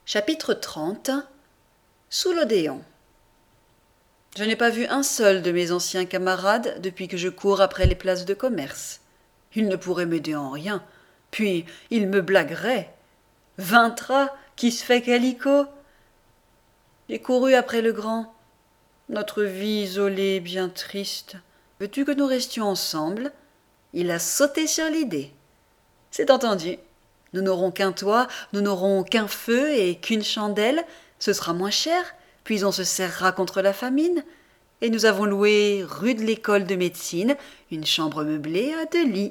Chapitre 30. Sous l'Odéon. Je n'ai pas vu un seul de mes anciens camarades depuis que je cours après les places de commerce. Ils ne pourraient m'aider en rien, puis ils me blagueraient. Vintra, qui se fait calicot. J'ai couru après le grand. Notre vie isolée, bien triste. Veux-tu que nous restions ensemble? Il a sauté sur l'idée. C'est entendu. Nous n'aurons qu'un toit, nous n'aurons qu'un feu et qu'une chandelle, ce sera moins cher, puis on se serrera contre la famine. Et nous avons loué, rue de l'école de médecine, une chambre meublée à 2 lits.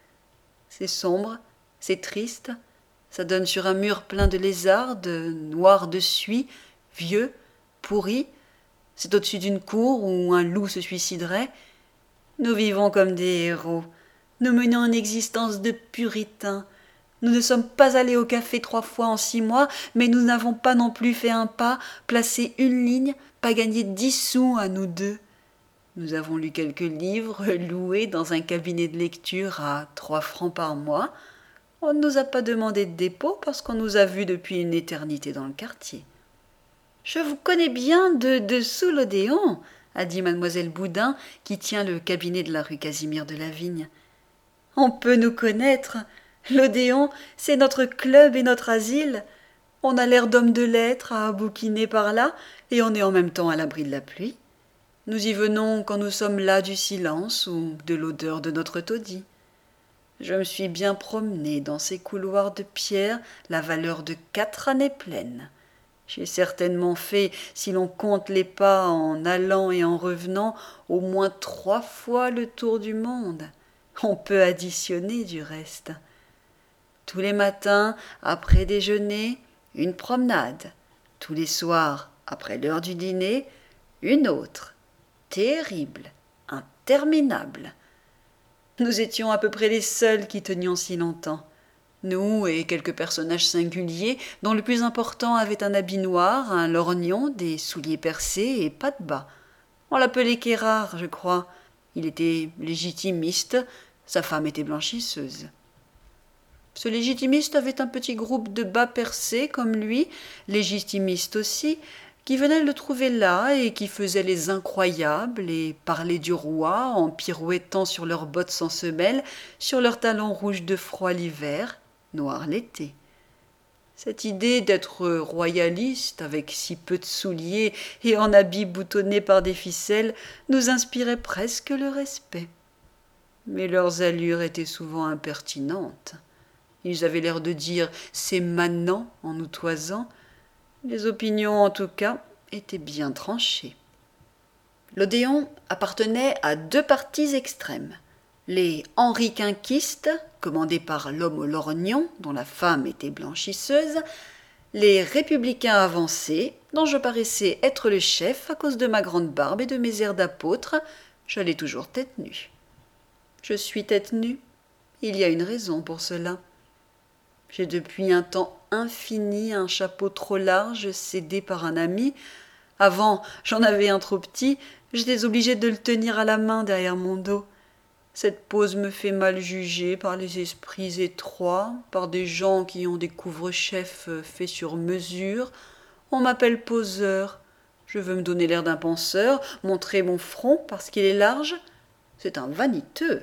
C'est sombre, c'est triste, ça donne sur un mur plein de lézards, de noirs de suie, vieux, pourris. C'est au-dessus d'une cour où un loup se suiciderait. Nous vivons comme des héros. Nous menons une existence de puritains. Nous ne sommes pas allés au café 3 fois en 6 mois, mais nous n'avons pas non plus fait un pas, placé une ligne, pas gagné 10 sous à nous deux. Nous avons lu quelques livres loués dans un cabinet de lecture à 3 francs par mois. On ne nous a pas demandé de dépôt parce qu'on nous a vus depuis une éternité dans le quartier. « Je vous connais bien de sous l'Odéon, » a dit mademoiselle Boudin, qui tient le cabinet de la rue Casimir de la Vigne. « On peut nous connaître. L'Odéon, c'est notre club et notre asile. On a l'air d'hommes de lettres à bouquiner par là, et on est en même temps à l'abri de la pluie. Nous y venons quand nous sommes las du silence ou de l'odeur de notre taudis. Je me suis bien promenée dans ces couloirs de pierre la valeur de 4 années pleines. J'ai certainement fait, si l'on compte les pas en allant et en revenant, au moins 3 fois le tour du monde. On peut additionner du reste. Tous les matins, après déjeuner, une promenade. Tous les soirs, après l'heure du dîner, une autre. Terrible, interminable. Nous étions à peu près les seuls qui tenions si longtemps. Nous et quelques personnages singuliers, dont le plus important avait un habit noir, un lorgnon, des souliers percés et pas de bas. On l'appelait Quérard, je crois. Il était légitimiste, sa femme était blanchisseuse. Ce légitimiste avait un petit groupe de bas percés comme lui, légitimiste aussi, qui venaient le trouver là et qui faisaient les incroyables et parlaient du roi en pirouettant sur leurs bottes sans semelles, sur leurs talons rouges de froid l'hiver, noirs l'été. Cette idée d'être royaliste avec si peu de souliers et en habits boutonnés par des ficelles nous inspirait presque le respect. Mais leurs allures étaient souvent impertinentes. Ils avaient l'air de dire « c'est manant » en nous toisant. Les opinions, en tout cas, étaient bien tranchées. L'Odéon appartenait à 2 partis extrêmes. Les henriquinquistes, commandés par l'homme au lorgnon, dont la femme était blanchisseuse, les républicains avancés, dont je paraissais être le chef à cause de ma grande barbe et de mes airs d'apôtre, j'allais toujours tête nue. Je suis tête nue. Il y a une raison pour cela. J'ai depuis un temps infini un chapeau trop large cédé par un ami. Avant, j'en avais un trop petit, j'étais obligée de le tenir à la main derrière mon dos. Cette pose me fait mal juger par les esprits étroits, par des gens qui ont des couvre-chefs faits sur mesure. On m'appelle poseur. Je veux me donner l'air d'un penseur, montrer mon front parce qu'il est large. C'est un vaniteux.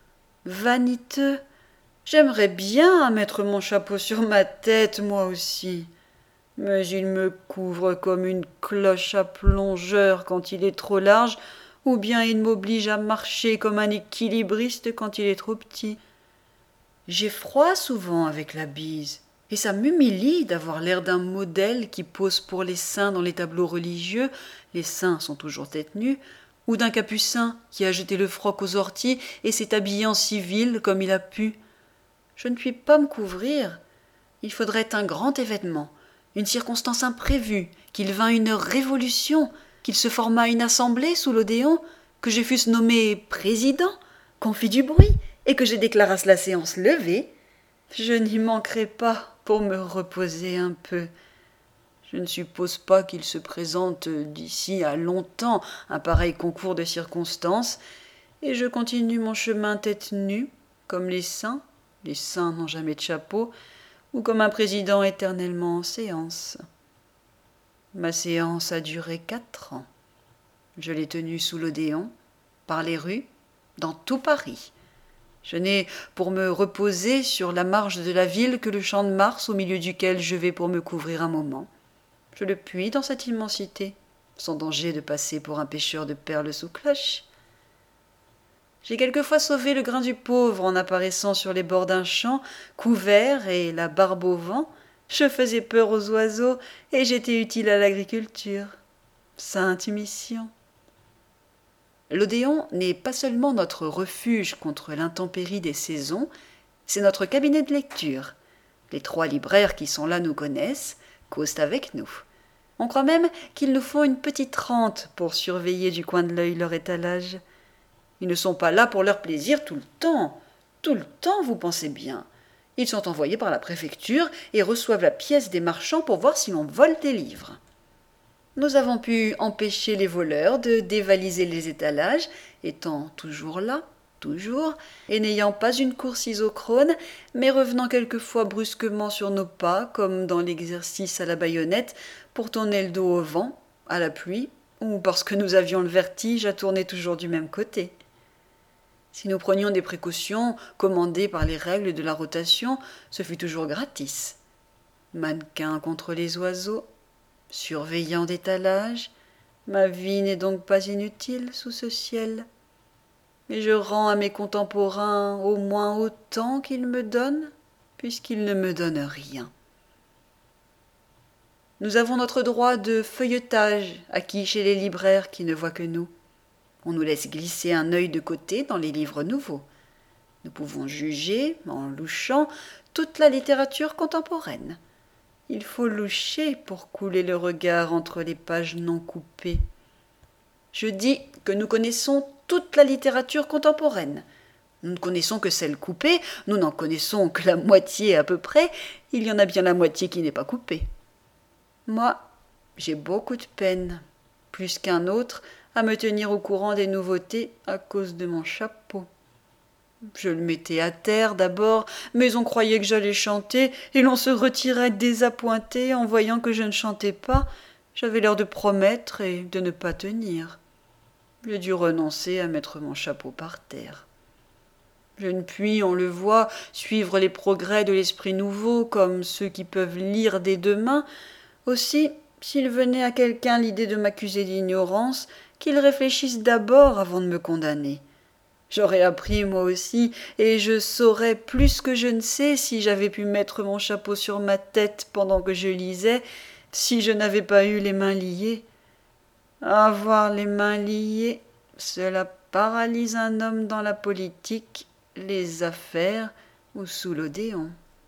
Vaniteux. J'aimerais bien mettre mon chapeau sur ma tête, moi aussi. Mais il me couvre comme une cloche à plongeur quand il est trop large, ou bien il m'oblige à marcher comme un équilibriste quand il est trop petit. J'ai froid souvent avec la bise, et ça m'humilie d'avoir l'air d'un modèle qui pose pour les saints dans les tableaux religieux, les saints sont toujours tête nue, ou d'un capucin qui a jeté le froc aux orties et s'est habillé en civil comme il a pu. Je ne puis pas me couvrir. Il faudrait un grand événement, une circonstance imprévue, qu'il vînt une révolution, qu'il se formât une assemblée sous l'Odéon, que je fusse nommé président, qu'on fît du bruit, et que je déclarasse la séance levée. Je n'y manquerai pas pour me reposer un peu. Je ne suppose pas qu'il se présente d'ici à longtemps un pareil concours de circonstances, et je continue mon chemin tête nue, comme les saints n'ont jamais de chapeau, ou comme un président éternellement en séance. Ma séance a duré 4 ans. Je l'ai tenue sous l'Odéon, par les rues, dans tout Paris. Je n'ai pour me reposer sur la marge de la ville que le champ de Mars au milieu duquel je vais pour me couvrir un moment. Je le puis dans cette immensité, sans danger de passer pour un pêcheur de perles sous cloche. J'ai quelquefois sauvé le grain du pauvre en apparaissant sur les bords d'un champ, couvert et la barbe au vent. Je faisais peur aux oiseaux et j'étais utile à l'agriculture. Sainte mission. L'Odéon n'est pas seulement notre refuge contre l'intempérie des saisons, c'est notre cabinet de lecture. Les 3 libraires qui sont là nous connaissent, causent avec nous. On croit même qu'ils nous font une petite rente pour surveiller du coin de l'œil leur étalage. Ils ne sont pas là pour leur plaisir tout le temps. Tout le temps, vous pensez bien. Ils sont envoyés par la préfecture et reçoivent la pièce des marchands pour voir si l'on vole des livres. Nous avons pu empêcher les voleurs de dévaliser les étalages, étant toujours là, toujours, et n'ayant pas une course isochrone, mais revenant quelquefois brusquement sur nos pas, comme dans l'exercice à la baïonnette, pour tourner le dos au vent, à la pluie, ou parce que nous avions le vertige à tourner toujours du même côté. Si nous prenions des précautions commandées par les règles de la rotation, ce fut toujours gratis. Mannequin contre les oiseaux, surveillant d'étalage, ma vie n'est donc pas inutile sous ce ciel. Et je rends à mes contemporains au moins autant qu'ils me donnent, puisqu'ils ne me donnent rien. Nous avons notre droit de feuilletage acquis chez les libraires qui ne voient que nous. On nous laisse glisser un œil de côté dans les livres nouveaux. Nous pouvons juger, en louchant, toute la littérature contemporaine. Il faut loucher pour couler le regard entre les pages non coupées. Je dis que nous connaissons toute la littérature contemporaine. Nous ne connaissons que celle coupée, nous n'en connaissons que la moitié à peu près, il y en a bien la moitié qui n'est pas coupée. Moi, j'ai beaucoup de peine, plus qu'un autre, à me tenir au courant des nouveautés à cause de mon chapeau. Je le mettais à terre d'abord, mais on croyait que j'allais chanter, et l'on se retirait désappointé en voyant que je ne chantais pas. J'avais l'air de promettre et de ne pas tenir. J'ai dû renoncer à mettre mon chapeau par terre. Je ne puis, on le voit, suivre les progrès de l'esprit nouveau comme ceux qui peuvent lire des 2 mains. Aussi, s'il venait à quelqu'un l'idée de m'accuser d'ignorance, qu'il réfléchisse d'abord avant de me condamner. J'aurais appris moi aussi, et je saurais plus que je ne sais si j'avais pu mettre mon chapeau sur ma tête pendant que je lisais, si je n'avais pas eu les mains liées. Avoir les mains liées, cela paralyse un homme dans la politique, les affaires ou sous l'Odéon.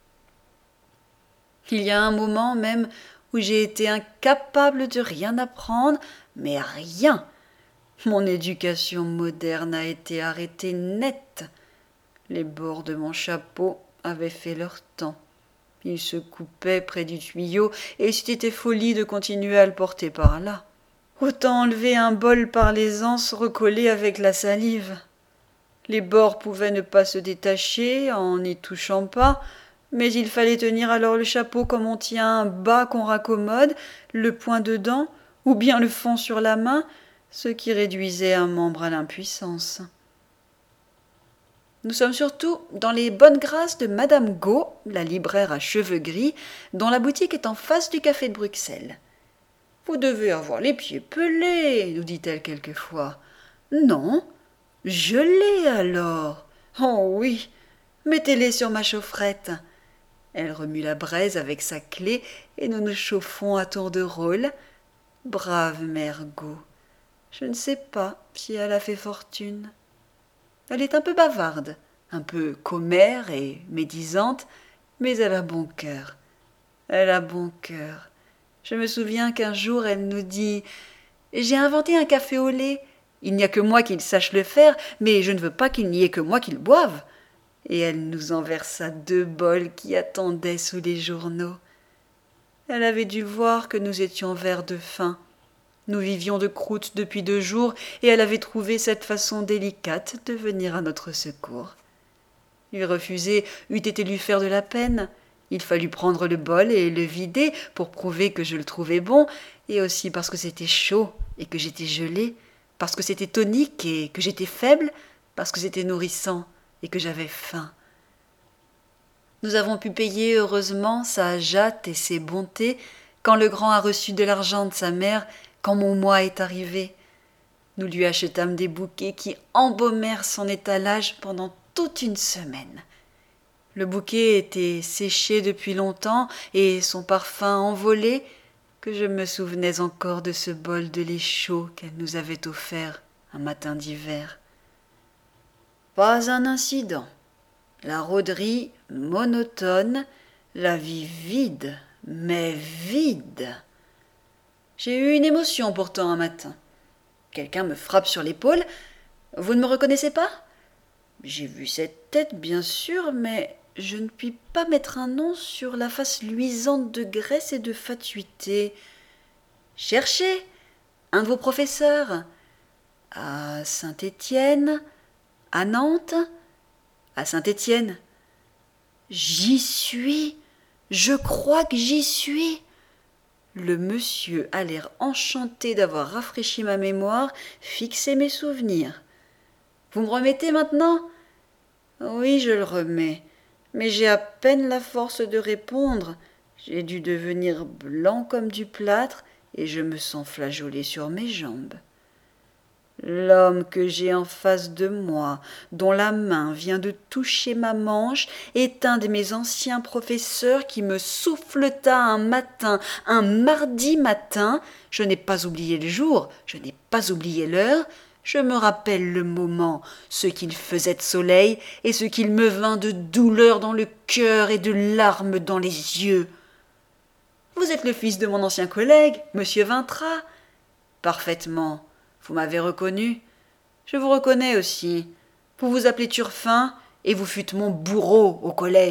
Il y a un moment même où j'ai été incapable de rien apprendre, mais rien. Mon éducation moderne a été arrêtée net. Les bords de mon chapeau avaient fait leur temps. Ils se coupaient près du tuyau, et c'eût été folie de continuer à le porter par là. Autant enlever un bol par les anses recollées avec la salive. Les bords pouvaient ne pas se détacher en n'y touchant pas, mais il fallait tenir alors le chapeau comme on tient un bas qu'on raccommode, le poing dedans, ou bien le fond sur la main, ce qui réduisait un membre à l'impuissance. Nous sommes surtout dans les bonnes grâces de Madame Gau, la libraire à cheveux gris, dont la boutique est en face du café de Bruxelles. « Vous devez avoir les pieds pelés, nous dit-elle quelquefois. « Non, je l'ai alors. Oh oui, mettez-les sur ma chaufferette. » Elle remue la braise avec sa clé et nous nous chauffons à tour de rôle. Brave mère Gau. Je ne sais pas si elle a fait fortune. Elle est un peu bavarde, un peu commère et médisante, mais elle a bon cœur. Elle a bon cœur. Je me souviens qu'un jour elle nous dit « J'ai inventé un café au lait. Il n'y a que moi qui sache le faire, mais je ne veux pas qu'il n'y ait que moi qui le boive. » Et elle nous en versa 2 bols qui attendaient sous les journaux. Elle avait dû voir que nous étions verts de faim. Nous vivions de croûte depuis 2 jours, et elle avait trouvé cette façon délicate de venir à notre secours. Lui refuser eût été lui faire de la peine, Il fallut prendre le bol et le vider pour prouver que je le trouvais bon, et aussi parce que c'était chaud et que j'étais gelée, parce que c'était tonique et que j'étais faible, parce que c'était nourrissant et que j'avais faim. Nous avons pu payer heureusement sa jatte et ses bontés quand le grand a reçu de l'argent de sa mère, quand mon mois est arrivé. Nous lui achetâmes des bouquets qui embaumèrent son étalage pendant toute une semaine. Le bouquet était séché depuis longtemps et son parfum envolé, que je me souvenais encore de ce bol de lait chaud qu'elle nous avait offert un matin d'hiver. Pas un incident. La rôderie monotone, la vie vide, mais vide. J'ai eu une émotion pourtant un matin. Quelqu'un me frappe sur l'épaule. « Vous ne me reconnaissez pas ?» J'ai vu cette tête, bien sûr, mais je ne puis pas mettre un nom sur la face luisante de graisse et de fatuité. « Cherchez un de vos professeurs. À Saint-Étienne, à Nantes, à Saint-Étienne. »« J'y suis. Je crois que j'y suis. » Le monsieur a l'air enchanté d'avoir rafraîchi ma mémoire, fixé mes souvenirs. « Vous me remettez maintenant ?»« Oui, je le remets, mais j'ai à peine la force de répondre. J'ai dû devenir blanc comme du plâtre et je me sens flageoler sur mes jambes. » L'homme que j'ai en face de moi, dont la main vient de toucher ma manche, est un de mes anciens professeurs qui me souffleta un matin, un mardi matin. Je n'ai pas oublié le jour, je n'ai pas oublié l'heure. Je me rappelle le moment, ce qu'il faisait de soleil et ce qu'il me vint de douleur dans le cœur et de larmes dans les yeux. « Vous êtes le fils de mon ancien collègue, monsieur Vintras ?»« Parfaitement. Vous m'avez reconnu. Je vous reconnais aussi. Vous vous appelez Turpin et vous fûtes mon bourreau au collège. »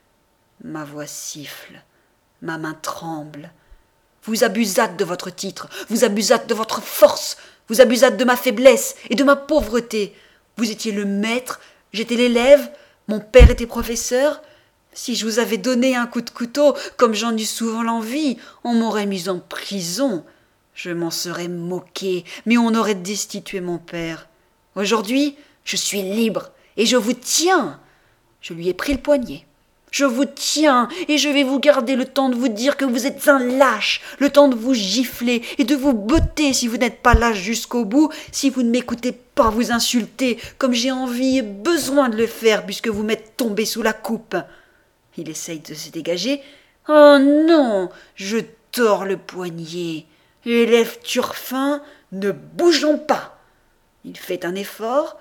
Ma voix siffle, ma main tremble. Vous abusâtes de votre titre, vous abusâtes de votre force, vous abusâtes de ma faiblesse et de ma pauvreté. Vous étiez le maître, j'étais l'élève, mon père était professeur. Si je vous avais donné un coup de couteau, comme j'en eus souvent l'envie, on m'aurait mis en prison. Je m'en serais moqué, mais on aurait destitué mon père. Aujourd'hui, je suis libre et je vous tiens. Je lui ai pris le poignet. Je vous tiens et je vais vous garder le temps de vous dire que vous êtes un lâche, le temps de vous gifler et de vous botter si vous n'êtes pas lâche jusqu'au bout, si vous ne m'écoutez pas vous insulter comme j'ai envie et besoin de le faire puisque vous m'êtes tombé sous la coupe. Il essaye de se dégager. Oh non, je tords le poignet. Élève Turpin, ne bougeons pas. Il fait un effort.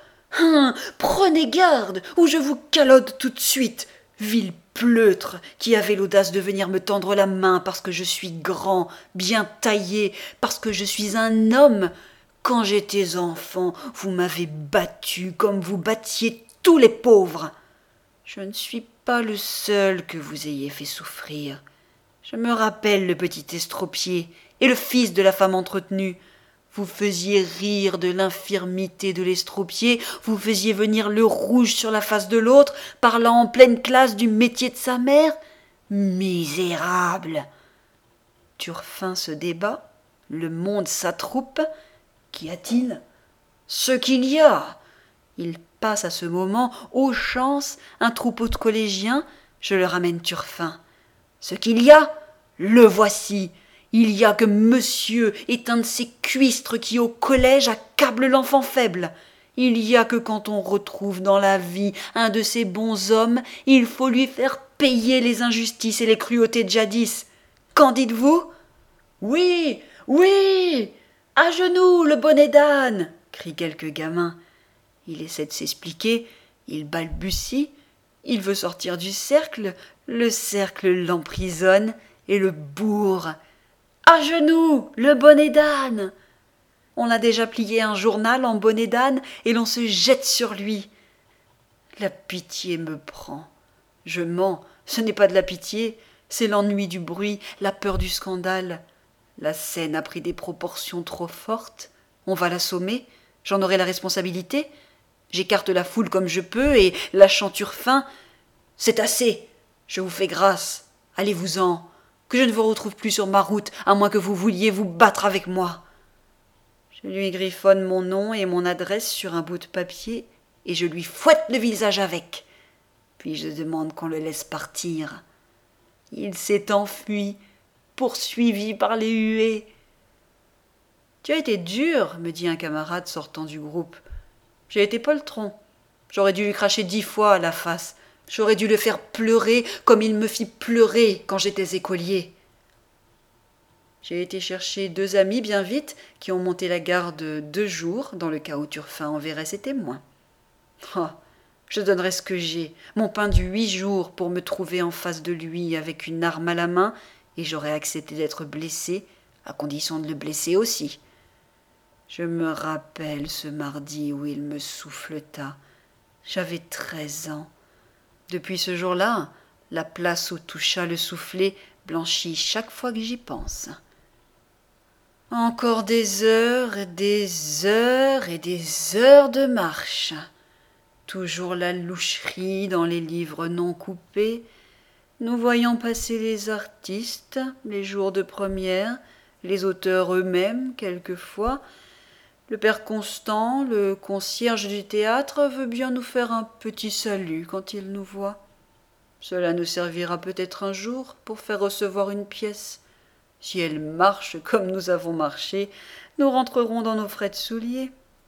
Prenez garde, ou je vous calote tout de suite, vil pleutre qui avait l'audace de venir me tendre la main parce que je suis grand, bien taillé, parce que je suis un homme. Quand j'étais enfant, vous m'avez battu comme vous battiez tous les pauvres. Je ne suis pas le seul que vous ayez fait souffrir. Je me rappelle le petit estropié et le fils de la femme entretenue. Vous faisiez rire de l'infirmité de l'estropié, vous faisiez venir le rouge sur la face de l'autre, parlant en pleine classe du métier de sa mère. Misérable! Turpin se débat, le monde s'attroupe. Qu'y a-t-il? Ce qu'il y a! Il passe à ce moment, aux chances, un troupeau de collégiens. Je le ramène Turpin. Ce qu'il y a, le voici. Il y a que monsieur est un de ces cuistres qui au collège accablent l'enfant faible. Il y a que quand on retrouve dans la vie un de ces bons hommes, il faut lui faire payer les injustices et les cruautés de jadis. Qu'en dites-vous? Oui, oui, à genoux le bonnet d'âne, crient quelques gamins. Il essaie de s'expliquer, il balbutie, il veut sortir du cercle, le cercle l'emprisonne et le bourre. À genoux, le bonnet d'âne! On a déjà plié un journal en bonnet d'âne et l'on se jette sur lui. La pitié me prend. Je mens, ce n'est pas de la pitié, c'est l'ennui du bruit, la peur du scandale. La scène a pris des proportions trop fortes. On va l'assommer, j'en aurai la responsabilité. J'écarte la foule comme je peux et, lâchant Turpin, « C'est assez ! Je vous fais grâce, allez-vous-en, que je ne vous retrouve plus sur ma route, à moins que vous vouliez vous battre avec moi. » Je lui griffonne mon nom et mon adresse sur un bout de papier, et je lui fouette le visage avec. Puis je demande qu'on le laisse partir. Il s'est enfui, poursuivi par les huées. « Tu as été dur, » me dit un camarade sortant du groupe. « J'ai été poltron. J'aurais dû lui cracher 10 fois à la face. J'aurais dû le faire pleurer comme il me fit pleurer quand j'étais écolier. » J'ai été chercher 2 amis bien vite qui ont monté la garde 2 jours dans le cas où Turpin enverrait ses témoins. Oh, je donnerais ce que j'ai, mon pain de 8 jours pour me trouver en face de lui avec une arme à la main, et j'aurais accepté d'être blessé, à condition de le blesser aussi. Je me rappelle ce mardi où il me souffleta. J'avais 13 ans. Depuis ce jour-là, la place où toucha le soufflet blanchit chaque fois que j'y pense. Encore des heures et des heures et des heures de marche. Toujours la loucherie dans les livres non coupés. Nous voyons passer les artistes, les jours de première, les auteurs eux-mêmes, quelquefois. Le père Constant, le concierge du théâtre, veut bien nous faire un petit salut quand il nous voit. Cela nous servira peut-être un jour pour faire recevoir une pièce. Si elle marche comme nous avons marché, nous rentrerons dans nos frais de souliers.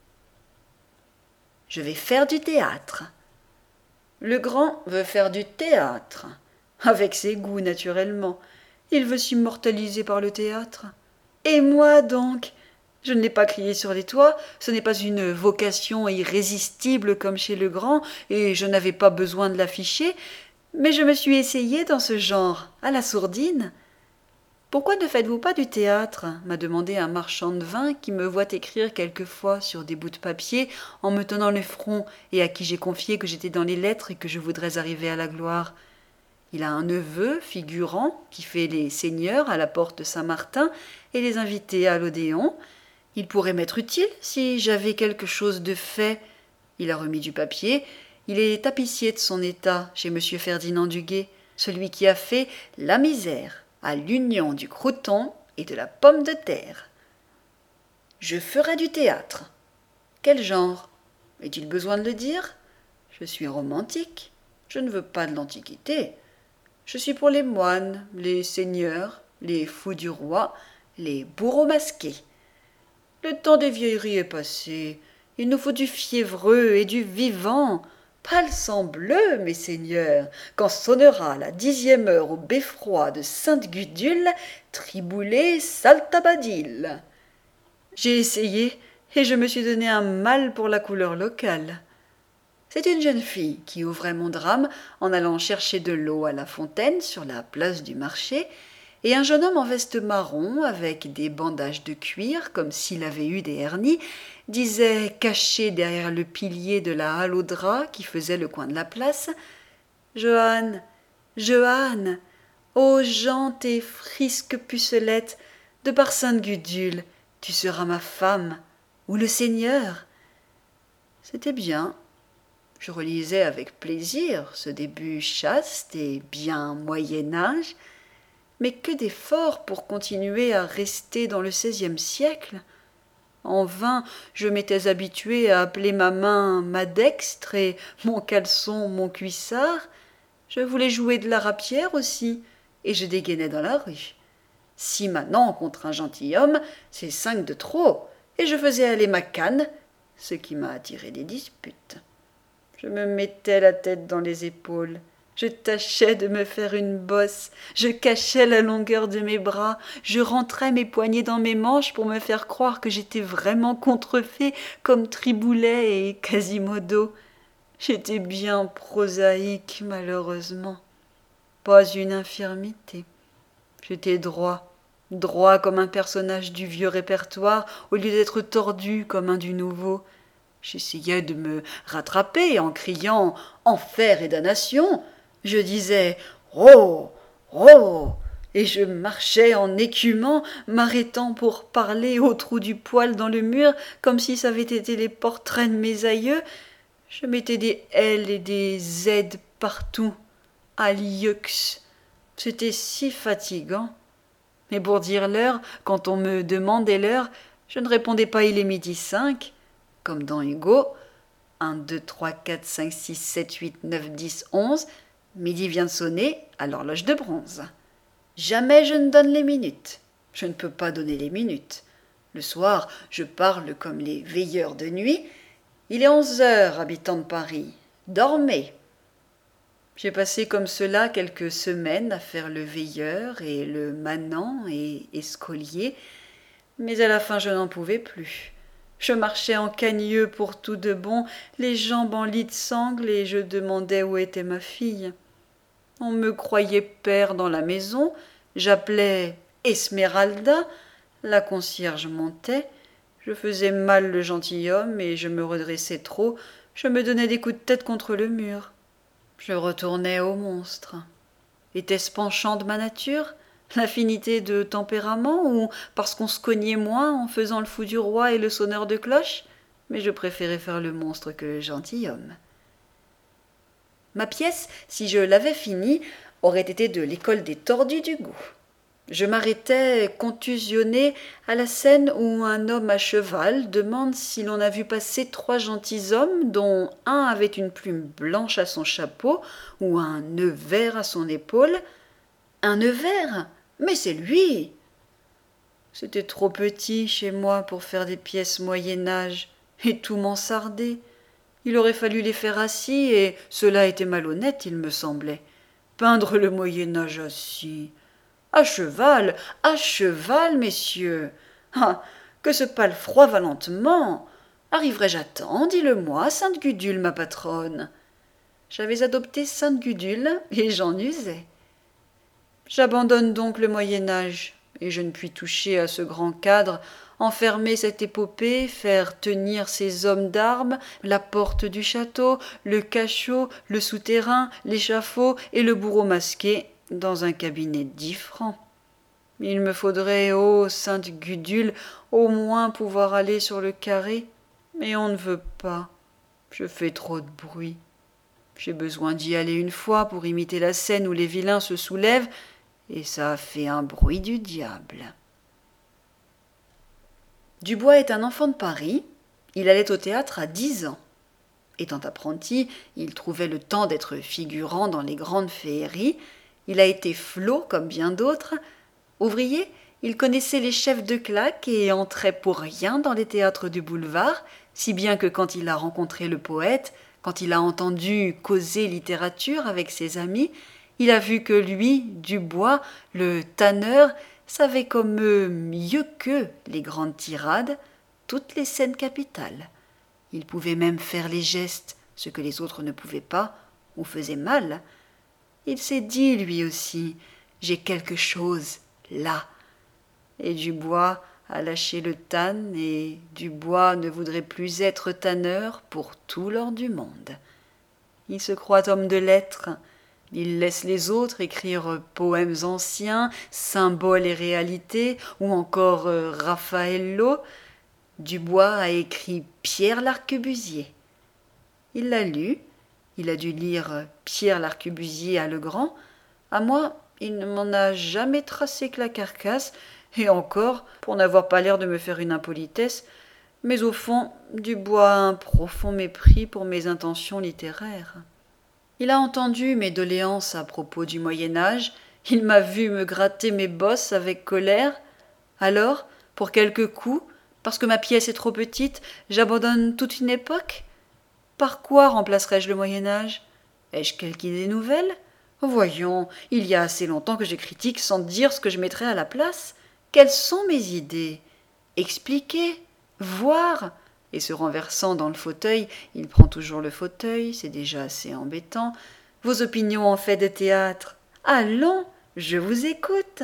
Je vais faire du théâtre. Le grand veut faire du théâtre. Avec ses goûts, naturellement. Il veut s'immortaliser par le théâtre. Et moi, donc? Je ne l'ai pas crié sur les toits, ce n'est pas une vocation irrésistible comme chez le grand, et je n'avais pas besoin de l'afficher, mais je me suis essayée dans ce genre, à la sourdine. « Pourquoi ne faites-vous pas du théâtre » m'a demandé un marchand de vin qui me voit écrire quelquefois sur des bouts de papier en me tenant le front et à qui j'ai confié que j'étais dans les lettres et que je voudrais arriver à la gloire. Il a un neveu, figurant, qui fait les seigneurs à la porte Saint-Martin et les invités à l'Odéon. Il pourrait m'être utile si j'avais quelque chose de fait. Il a remis du papier. Il est tapissier de son état chez M. Ferdinand Duguay, celui qui a fait La misère à l'union du crouton et de la pomme de terre. Je ferai du théâtre. Quel genre? Est-il besoin de le dire? Je suis romantique. Je ne veux pas de l'Antiquité. Je suis pour les moines, les seigneurs, les fous du roi, les bourreaux masqués. Le temps des vieilleries est passé. Il nous faut du fiévreux et du vivant. Pas le sang bleu, mes seigneurs, quand sonnera la 10e heure au beffroi de Sainte-Gudule, Triboulet saltabadile. J'ai essayé, et je me suis donné un mal pour la couleur locale. C'est une jeune fille qui ouvrait mon drame en allant chercher de l'eau à la fontaine sur la place du marché, et un jeune homme en veste marron, avec des bandages de cuir, comme s'il avait eu des hernies, disait, caché derrière le pilier de la halle aux draps qui faisait le coin de la place, « Johanne, Johanne, ô jante et frisque pucelette, de par Sainte-Gudule, tu seras ma femme, ou le Seigneur. » C'était bien. Je relisais avec plaisir ce début chaste et bien Moyen-Âge, mais que d'efforts pour continuer à rester dans le XVIe siècle. En vain, je m'étais habituée à appeler ma main ma dextre et mon caleçon mon cuissard. Je voulais jouer de la rapière aussi, et je dégainais dans la rue. 6 manants contre un gentilhomme, c'est 5 de trop, et je faisais aller ma canne, ce qui m'a attiré des disputes. Je me mettais la tête dans les épaules. Je tâchais de me faire une bosse, je cachais la longueur de mes bras, je rentrais mes poignets dans mes manches pour me faire croire que j'étais vraiment contrefait comme Triboulet et Quasimodo. J'étais bien prosaïque, malheureusement. Pas une infirmité. J'étais droit, droit comme un personnage du vieux répertoire, au lieu d'être tordu comme un du nouveau. J'essayais de me rattraper en criant « Enfer et damnation !» Je disais « Oh, oh !» et je marchais en écumant, m'arrêtant pour parler au trou du poêle dans le mur, comme si ça avait été les portraits de mes aïeux. Je mettais des L et des Z partout. Alieux, c'était si fatigant. Mais pour dire l'heure, quand on me demandait l'heure, je ne répondais pas il est 12h05, comme dans Hugo. 1, 2, 3, 4, 5, 6, 7, 8, 9, 10, 11. Midi vient de sonner à l'horloge de bronze. Jamais je ne donne les minutes. Je ne peux pas donner les minutes. Le soir, je parle comme les veilleurs de nuit. Il est 11h, habitants de Paris. Dormez. J'ai passé comme cela quelques semaines à faire le veilleur et le manant et escolier, mais à la fin je n'en pouvais plus. Je marchais en cagneux pour tout de bon, les jambes en lit de sangle, et je demandais où était ma fille. On me croyait père dans la maison, j'appelais Esmeralda, la concierge montait, je faisais mal le gentilhomme et je me redressais trop, je me donnais des coups de tête contre le mur. Je retournais au monstre. Était-ce penchant de ma nature, l'affinité de tempérament, ou parce qu'on se cognait moins en faisant le fou du roi et le sonneur de cloche? Mais je préférais faire le monstre que le gentilhomme. Ma pièce, si je l'avais finie, aurait été de l'école des tordus du goût. Je m'arrêtais contusionné à la scène où un homme à cheval demande si l'on a vu passer 3 gentilshommes dont un avait une plume blanche à son chapeau ou un nœud vert à son épaule. Un nœud vert? Mais c'est lui! C'était trop petit chez moi pour faire des pièces Moyen-Âge, et tout mansardé. Il aurait fallu les faire assis, et cela était malhonnête, il me semblait. Peindre le Moyen-Âge assis. À cheval, messieurs. Ah, que ce palefroid va lentement. Arriverai-je à temps, dis-le-moi, sainte Gudule, ma patronne. J'avais adopté sainte Gudule, et j'en usais. J'abandonne donc le Moyen-Âge, et je ne puis toucher à ce grand cadre, enfermer cette épopée, faire tenir ces hommes d'armes, la porte du château, le cachot, le souterrain, l'échafaud et le bourreau masqué, dans un cabinet de 10 francs. Il me faudrait, ô sainte Gudule, au moins pouvoir aller sur le carré, mais on ne veut pas. Je fais trop de bruit. J'ai besoin d'y aller une fois pour imiter la scène où les vilains se soulèvent, et ça a fait un bruit du diable. Dubois est un enfant de Paris. Il allait au théâtre à 10 ans. Étant apprenti, il trouvait le temps d'être figurant dans les grandes féeries. Il a été flot comme bien d'autres. Ouvrier, il connaissait les chefs de claque et entrait pour rien dans les théâtres du boulevard, si bien que quand il a rencontré le poète, quand il a entendu causer littérature avec ses amis, il a vu que lui, Dubois, le tanneur, savait comme eux, mieux qu'eux, les grandes tirades, toutes les scènes capitales. Il pouvait même faire les gestes, ce que les autres ne pouvaient pas, ou faisaient mal. Il s'est dit, lui aussi, « J'ai quelque chose, là ». Et Dubois a lâché le tanne, et Dubois ne voudrait plus être tanneur pour tout l'or du monde. Il se croit homme de lettres, il laisse les autres écrire poèmes anciens, symboles et réalités, ou encore Raffaello. Dubois a écrit Pierre l'Arquebusier. Il l'a lu, il a dû lire Pierre l'Arquebusier à Legrand. À moi, il ne m'en a jamais tracé que la carcasse, et encore, pour n'avoir pas l'air de me faire une impolitesse, mais au fond, Dubois a un profond mépris pour mes intentions littéraires. Il a entendu mes doléances à propos du Moyen-Âge, il m'a vu me gratter mes bosses avec colère. Alors, pour quelques coups, parce que ma pièce est trop petite, j'abandonne toute une époque? Par quoi remplacerai-je le Moyen-Âge? Ai-je quelque idée nouvelle? Voyons, il y a assez longtemps que je critique sans dire ce que je mettrais à la place. Quelles sont mes idées? Expliquer, voir. Et se renversant dans le fauteuil, il prend toujours le fauteuil, c'est déjà assez embêtant. Vos opinions en fait de théâtre. Allons, je vous écoute.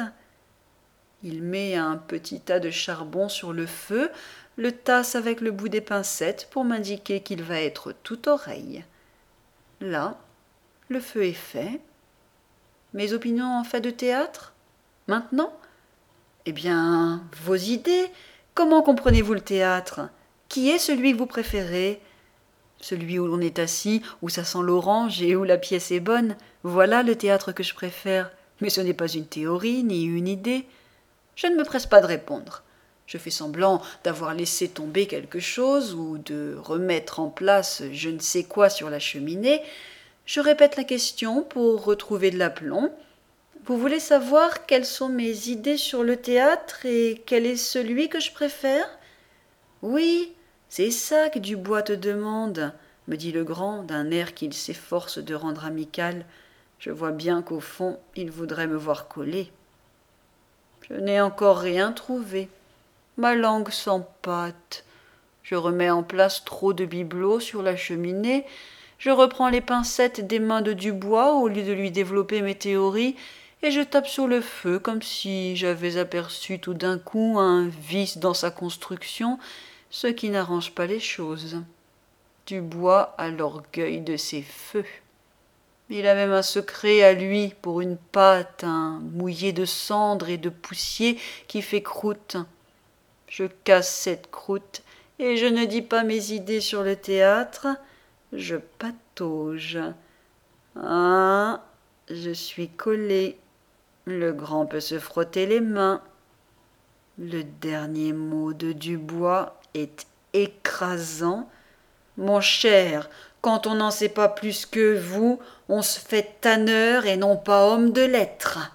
Il met un petit tas de charbon sur le feu, le tasse avec le bout des pincettes pour m'indiquer qu'il va être tout oreille. Là, le feu est fait. Mes opinions en fait de théâtre? Maintenant? Eh bien, vos idées. Comment comprenez-vous le théâtre? Qui est celui que vous préférez? Celui où l'on est assis, où ça sent l'orange et où la pièce est bonne, voilà le théâtre que je préfère. Mais ce n'est pas une théorie ni une idée. Je ne me presse pas de répondre. Je fais semblant d'avoir laissé tomber quelque chose ou de remettre en place je ne sais quoi sur la cheminée. Je répète la question pour retrouver de l'aplomb. Vous voulez savoir quelles sont mes idées sur le théâtre et quel est celui que je préfère ? Oui, c'est ça que Dubois te demande, me dit le grand d'un air qu'il s'efforce de rendre amical. Je vois bien qu'au fond, il voudrait me voir coller. Je n'ai encore rien trouvé. Ma langue s'empâte. Je remets en place trop de bibelots sur la cheminée. Je reprends les pincettes des mains de Dubois au lieu de lui développer mes théories et je tape sur le feu comme si j'avais aperçu tout d'un coup un vice dans sa construction, ce qui n'arrange pas les choses. Dubois a l'orgueil de ses feux. Il a même un secret à lui pour une pâte, un mouillé de cendre et de poussier qui fait croûte. Je casse cette croûte et je ne dis pas mes idées sur le théâtre, je patauge. Ah, je suis collé. Le grand peut se frotter les mains. Le dernier mot de Dubois est écrasant. Mon cher, quand on n'en sait pas plus que vous, on se fait tanneur et non pas homme de lettres.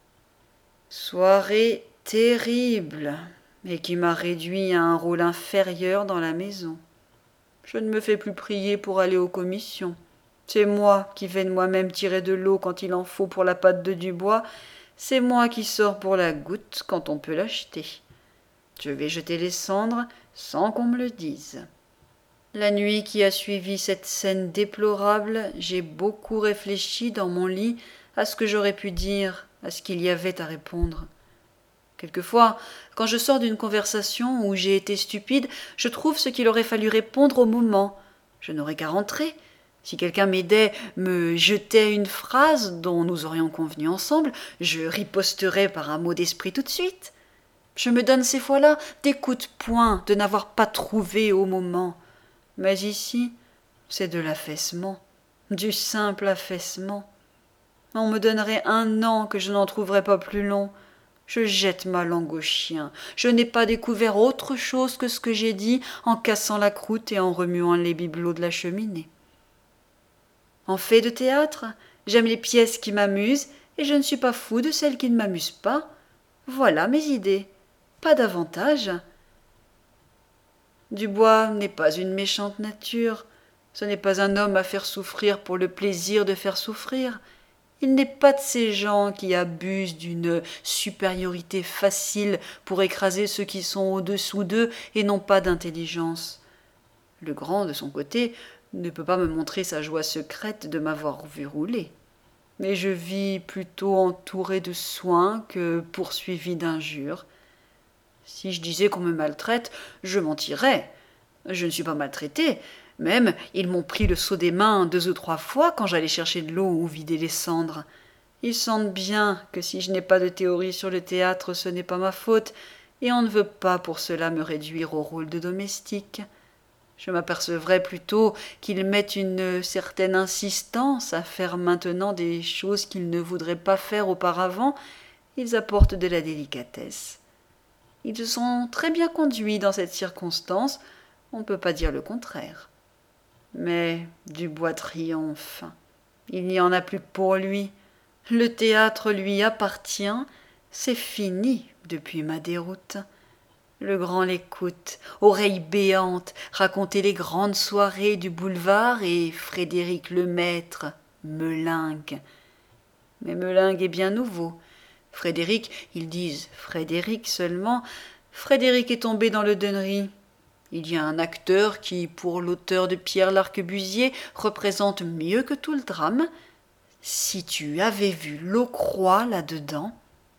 Soirée terrible, et qui m'a réduit à un rôle inférieur dans la maison. Je ne me fais plus prier pour aller aux commissions. C'est moi qui vais de moi-même tirer de l'eau quand il en faut pour la pâte de Dubois. C'est moi qui sors pour la goutte quand on peut l'acheter. Je vais jeter les cendres sans qu'on me le dise. La nuit qui a suivi cette scène déplorable, j'ai beaucoup réfléchi dans mon lit à ce que j'aurais pu dire, à ce qu'il y avait à répondre. Quelquefois, quand je sors d'une conversation où j'ai été stupide, je trouve ce qu'il aurait fallu répondre au moment. Je n'aurais qu'à rentrer. Si quelqu'un m'aidait, me jetait une phrase dont nous aurions convenu ensemble, je riposterais par un mot d'esprit tout de suite. Je me donne ces fois-là des coups de poing de n'avoir pas trouvé au moment. Mais ici, c'est de l'affaissement, du simple affaissement. On me donnerait 1 an que je n'en trouverais pas plus long. Je jette ma langue au chien. Je n'ai pas découvert autre chose que ce que j'ai dit en cassant la croûte et en remuant les bibelots de la cheminée. En fait de théâtre, j'aime les pièces qui m'amusent et je ne suis pas fou de celles qui ne m'amusent pas. Voilà mes idées. Pas davantage. Dubois n'est pas une méchante nature. Ce n'est pas un homme à faire souffrir pour le plaisir de faire souffrir. Il n'est pas de ces gens qui abusent d'une supériorité facile pour écraser ceux qui sont au-dessous d'eux et n'ont pas d'intelligence. Le grand, de son côté, ne peut pas me montrer sa joie secrète de m'avoir vu rouler. Mais je vis plutôt entouré de soins que poursuivi d'injures. Si je disais qu'on me maltraite, je mentirais. Je ne suis pas maltraité. Même, ils m'ont pris le seau des mains 2 ou 3 fois quand j'allais chercher de l'eau ou vider les cendres. Ils sentent bien que si je n'ai pas de théorie sur le théâtre, ce n'est pas ma faute, et on ne veut pas pour cela me réduire au rôle de domestique. Je m'apercevrais plutôt qu'ils mettent une certaine insistance à faire maintenant des choses qu'ils ne voudraient pas faire auparavant. Ils apportent de la délicatesse. Ils se sont très bien conduits dans cette circonstance, on ne peut pas dire le contraire. Mais Dubois triomphe. Il n'y en a plus que pour lui. Le théâtre lui appartient, c'est fini depuis ma déroute. Le grand l'écoute, oreille béante, raconter les grandes soirées du boulevard et Frédéric Lemaître, Meulingue. Mais Meulingue est bien nouveau. Frédéric, ils disent Frédéric seulement, Frédéric est tombé dans le Dennery. Il y a un acteur qui, pour l'auteur de Pierre l'Arquebusier, représente mieux que tout le drame. Si tu avais vu Locroix là-dedans.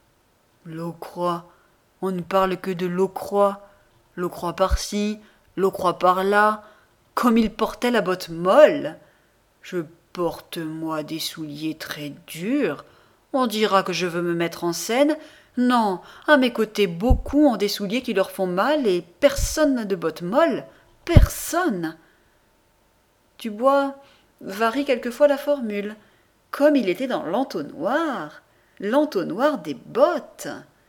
Locroix, on ne parle que de Locroix. Locroix par-ci, Locroix par-là, comme il portait la botte molle. Je porte, moi, des souliers très durs. On dira que je veux me mettre en scène. Non, à mes côtés, beaucoup ont des souliers qui leur font mal et personne n'a de bottes molles. Personne. Dubois varie quelquefois la formule, comme il était dans l'entonnoir des bottes.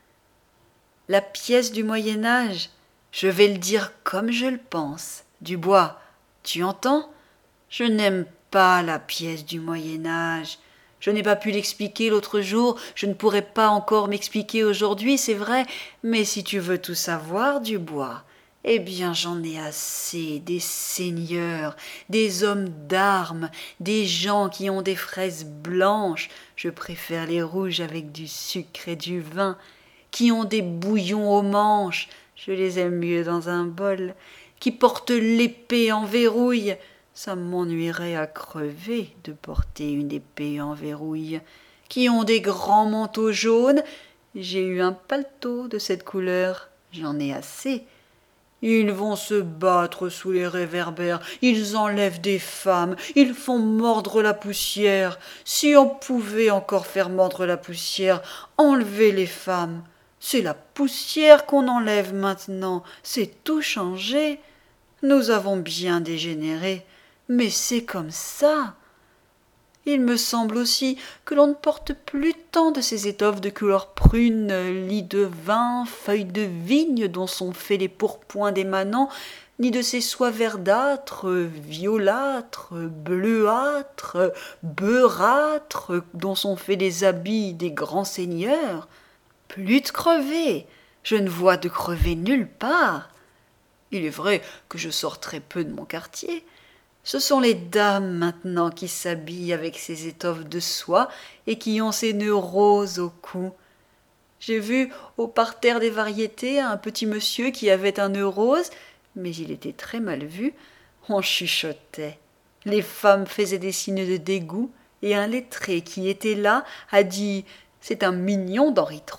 La pièce du Moyen-Âge, je vais le dire comme je le pense. Dubois, tu entends? Je n'aime pas la pièce du Moyen-Âge. Je n'ai pas pu l'expliquer l'autre jour, je ne pourrai pas encore m'expliquer aujourd'hui, c'est vrai, mais si tu veux tout savoir, Dubois, eh bien j'en ai assez des seigneurs, des hommes d'armes, des gens qui ont des fraises blanches, je préfère les rouges avec du sucre et du vin, qui ont des bouillons aux manches, je les aime mieux dans un bol, qui portent l'épée en verrouille. Ça m'ennuierait à crever de porter une épée en verrouille, qui ont des grands manteaux jaunes. J'ai eu un paletot de cette couleur, j'en ai assez. Ils vont se battre sous les réverbères, ils enlèvent des femmes, ils font mordre la poussière. Si on pouvait encore faire mordre la poussière, enlever les femmes. C'est la poussière qu'on enlève maintenant, c'est tout changé. Nous avons bien dégénéré, mais c'est comme ça. Il me semble aussi que l'on ne porte plus tant de ces étoffes de couleur prune, lit de vin, feuilles de vigne dont sont faits les pourpoints des manants, ni de ces soies verdâtres, violâtres, bleuâtres, beurâtres dont sont faits les habits des grands seigneurs. Plus de crevés, je ne vois de crevés nulle part. Il est vrai que je sors très peu de mon quartier. Ce sont les dames maintenant qui s'habillent avec ces étoffes de soie et qui ont ces nœuds roses au cou. J'ai vu au parterre des variétés un petit monsieur qui avait un nœud rose, mais il était très mal vu. On chuchotait. Les femmes faisaient des signes de dégoût, et un lettré qui était là a dit « C'est un mignon d'Henri III ».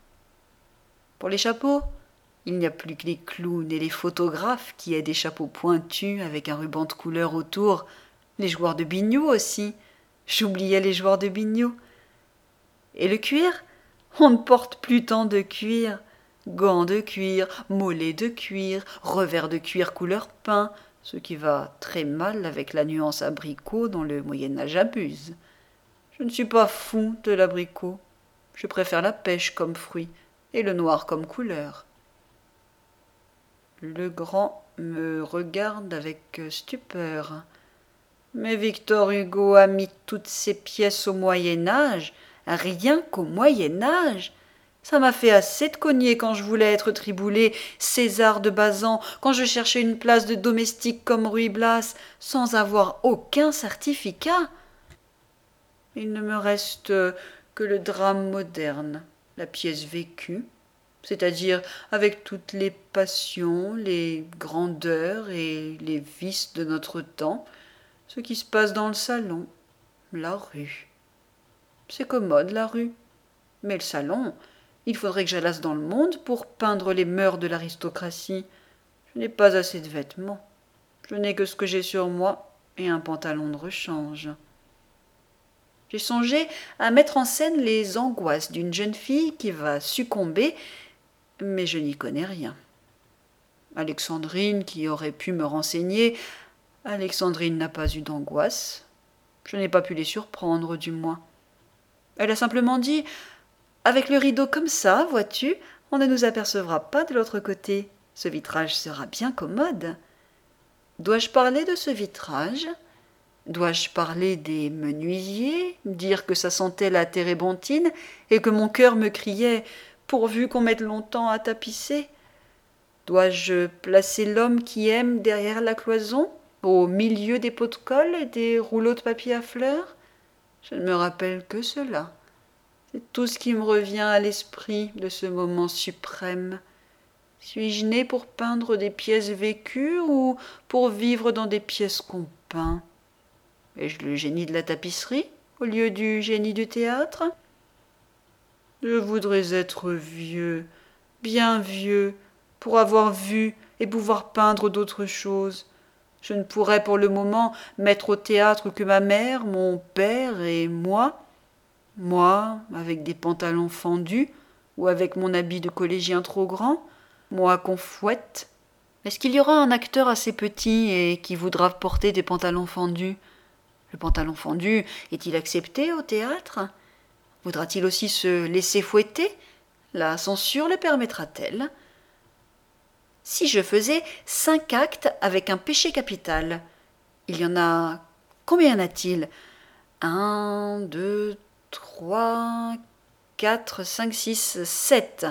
Pour les chapeaux, il n'y a plus que les clowns et les photographes qui aient des chapeaux pointus avec un ruban de couleur autour. Les joueurs de biniou aussi. J'oubliais les joueurs de biniou. Et le cuir? On ne porte plus tant de cuir. Gants de cuir, mollets de cuir, revers de cuir couleur pain, ce qui va très mal avec la nuance abricot dont le Moyen-Âge abuse. Je ne suis pas fou de l'abricot. Je préfère la pêche comme fruit et le noir comme couleur. Le grand me regarde avec stupeur. Mais Victor Hugo a mis toutes ses pièces au Moyen-Âge, rien qu'au Moyen-Âge. Ça m'a fait assez de cogner quand je voulais être Triboulet, César de Bazan, quand je cherchais une place de domestique comme Ruy Blas, sans avoir aucun certificat. Il ne me reste que le drame moderne, la pièce vécue, c'est-à-dire avec toutes les passions, les grandeurs et les vices de notre temps, ce qui se passe dans le salon, la rue. C'est commode, la rue. Mais le salon, il faudrait que j'allasse dans le monde pour peindre les mœurs de l'aristocratie. Je n'ai pas assez de vêtements. Je n'ai que ce que j'ai sur moi et un pantalon de rechange. J'ai songé à mettre en scène les angoisses d'une jeune fille qui va succomber, mais je n'y connais rien. Alexandrine, qui aurait pu me renseigner, Alexandrine n'a pas eu d'angoisse. Je n'ai pas pu les surprendre, du moins. Elle a simplement dit « Avec le rideau comme ça, vois-tu, on ne nous apercevra pas de l'autre côté. Ce vitrage sera bien commode. » Dois-je parler de ce vitrage ? Dois-je parler des menuisiers, dire que ça sentait la térébenthine et que mon cœur me criait « Pourvu qu'on mette longtemps à tapisser » ? Dois-je placer l'homme qui aime derrière la cloison, au milieu des pots de colle et des rouleaux de papier à fleurs ? Je ne me rappelle que cela. C'est tout ce qui me revient à l'esprit de ce moment suprême. Suis-je né pour peindre des pièces vécues ou pour vivre dans des pièces qu'on peint ? Ai-je le génie de la tapisserie au lieu du génie du théâtre ? Je voudrais être vieux, bien vieux, pour avoir vu et pouvoir peindre d'autres choses. Je ne pourrais pour le moment mettre au théâtre que ma mère, mon père et moi, avec des pantalons fendus ou avec mon habit de collégien trop grand, moi qu'on fouette. Est-ce qu'il y aura un acteur assez petit et qui voudra porter des pantalons fendus? Le pantalon fendu est-il accepté au théâtre? Voudra-t-il aussi se laisser fouetter? La censure le permettra-t-elle? Si je faisais 5 actes avec un péché capital, il y en a... Combien y en a-t-il? 1, 2, 3, 4, 5, 6, 7.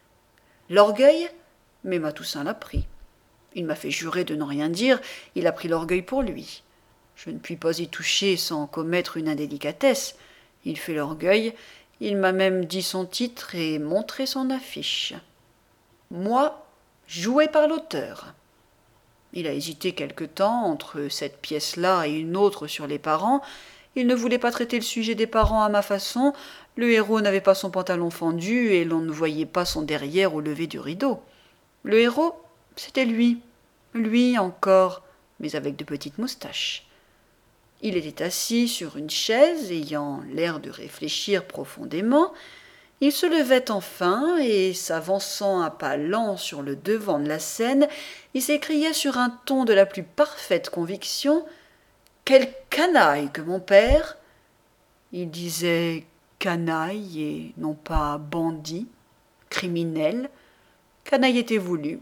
L'orgueil? Mais Matoussin l'a pris. Il m'a fait jurer de n'en rien dire, il a pris l'orgueil pour lui. Je ne puis pas y toucher sans commettre une indélicatesse. Il fait l'orgueil, il m'a même dit son titre et montré son affiche. Moi, joué par l'auteur. Il a hésité quelque temps entre cette pièce-là et une autre sur les parents. Il ne voulait pas traiter le sujet des parents à ma façon. Le héros n'avait pas son pantalon fendu et l'on ne voyait pas son derrière au lever du rideau. Le héros, c'était lui. Lui encore, mais avec de petites moustaches. Il était assis sur une chaise, ayant l'air de réfléchir profondément. Il se levait enfin, et s'avançant à pas lents sur le devant de la scène, il s'écriait sur un ton de la plus parfaite conviction « Quelle canaille que mon père !» Il disait « canaille » et non pas « bandit »,« criminel ». Canaille était voulu.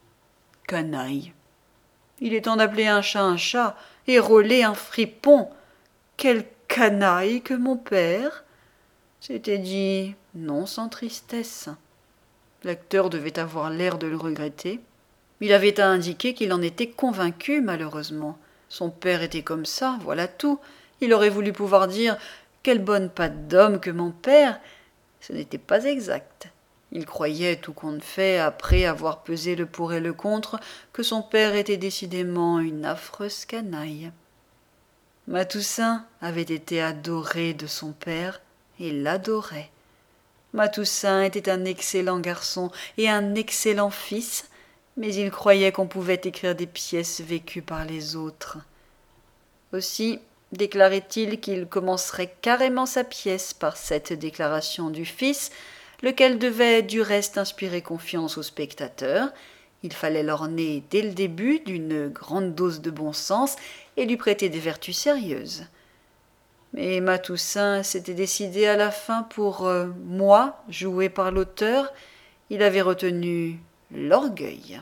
Canaille. Il est temps d'appeler un chat, et rôler un fripon. Quelle canaille que mon père! C'était dit non sans tristesse. L'acteur devait avoir l'air de le regretter. Il avait à indiquer qu'il en était convaincu, malheureusement. Son père était comme ça, voilà tout. Il aurait voulu pouvoir dire « Quelle bonne patte d'homme que mon père !» Ce n'était pas exact. Il croyait, tout compte fait, après avoir pesé le pour et le contre, que son père était décidément une affreuse canaille. Matoussin avait été adoré de son père et l'adorait. Matoussin était un excellent garçon et un excellent fils, mais il croyait qu'on pouvait écrire des pièces vécues par les autres. Aussi déclarait-il qu'il commencerait carrément sa pièce par cette déclaration du fils, lequel devait du reste inspirer confiance aux spectateurs. Il fallait l'orner dès le début d'une grande dose de bon sens et lui prêter des vertus sérieuses. Mais Matoussin s'était décidé à la fin pour moi, joué par l'auteur. Il avait retenu l'orgueil.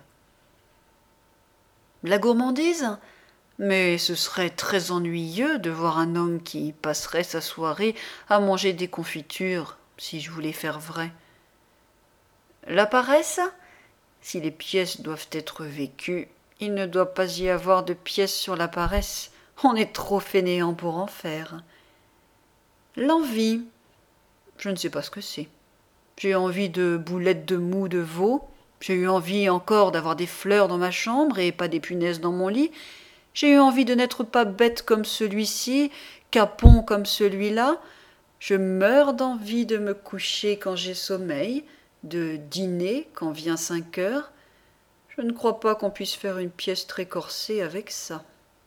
La gourmandise? Mais ce serait très ennuyeux de voir un homme qui passerait sa soirée à manger des confitures, si je voulais faire vrai. La paresse? Si les pièces doivent être vécues, il ne doit pas y avoir de pièces sur la paresse. On est trop fainéant pour en faire. L'envie? Je ne sais pas ce que c'est. J'ai envie de boulettes de mou de veau. J'ai eu envie encore d'avoir des fleurs dans ma chambre et pas des punaises dans mon lit. J'ai eu envie de n'être pas bête comme celui-ci, capon comme celui-là. Je meurs d'envie de me coucher quand j'ai sommeil, de dîner quand vient 5 heures. Je ne crois pas qu'on puisse faire une pièce très corsée avec ça.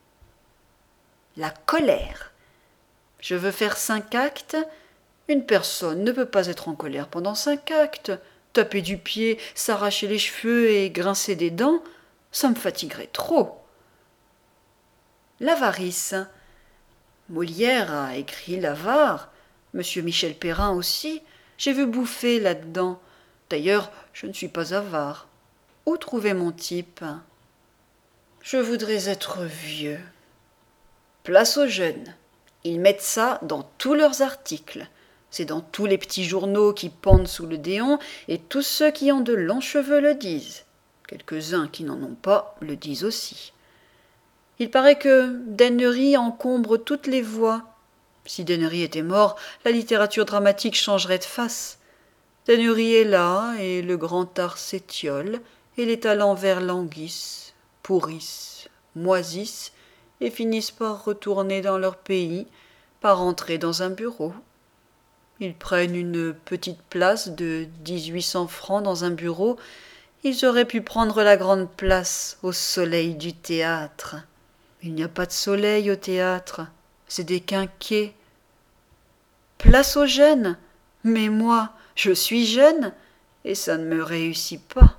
La colère. Je veux faire 5 actes. Une personne ne peut pas être en colère pendant 5 actes. Taper du pied, s'arracher les cheveux et grincer des dents, ça me fatiguerait trop. L'avarice. Molière a écrit l'avare. Monsieur Michel Perrin aussi. J'ai vu bouffer là-dedans. D'ailleurs, je ne suis pas avare. Où trouver mon type? Je voudrais être vieux. Place aux jeunes. Ils mettent ça dans tous leurs articles. C'est dans tous les petits journaux qui pendent sous le déon, et tous ceux qui ont de longs cheveux le disent. Quelques-uns qui n'en ont pas le disent aussi. Il paraît que Dennery encombre toutes les voix. Si Dennery était mort, la littérature dramatique changerait de face. Dennery est là, et le grand art s'étiole, et les talents verts languissent, pourrissent, moisissent, et finissent par retourner dans leur pays, par entrer dans un bureau. Ils prennent une petite place de 1800 francs dans un bureau. Ils auraient pu prendre la grande place au soleil du théâtre. Il n'y a pas de soleil au théâtre, c'est des quinquets. Place aux jeunes, mais moi, je suis jeune, et ça ne me réussit pas.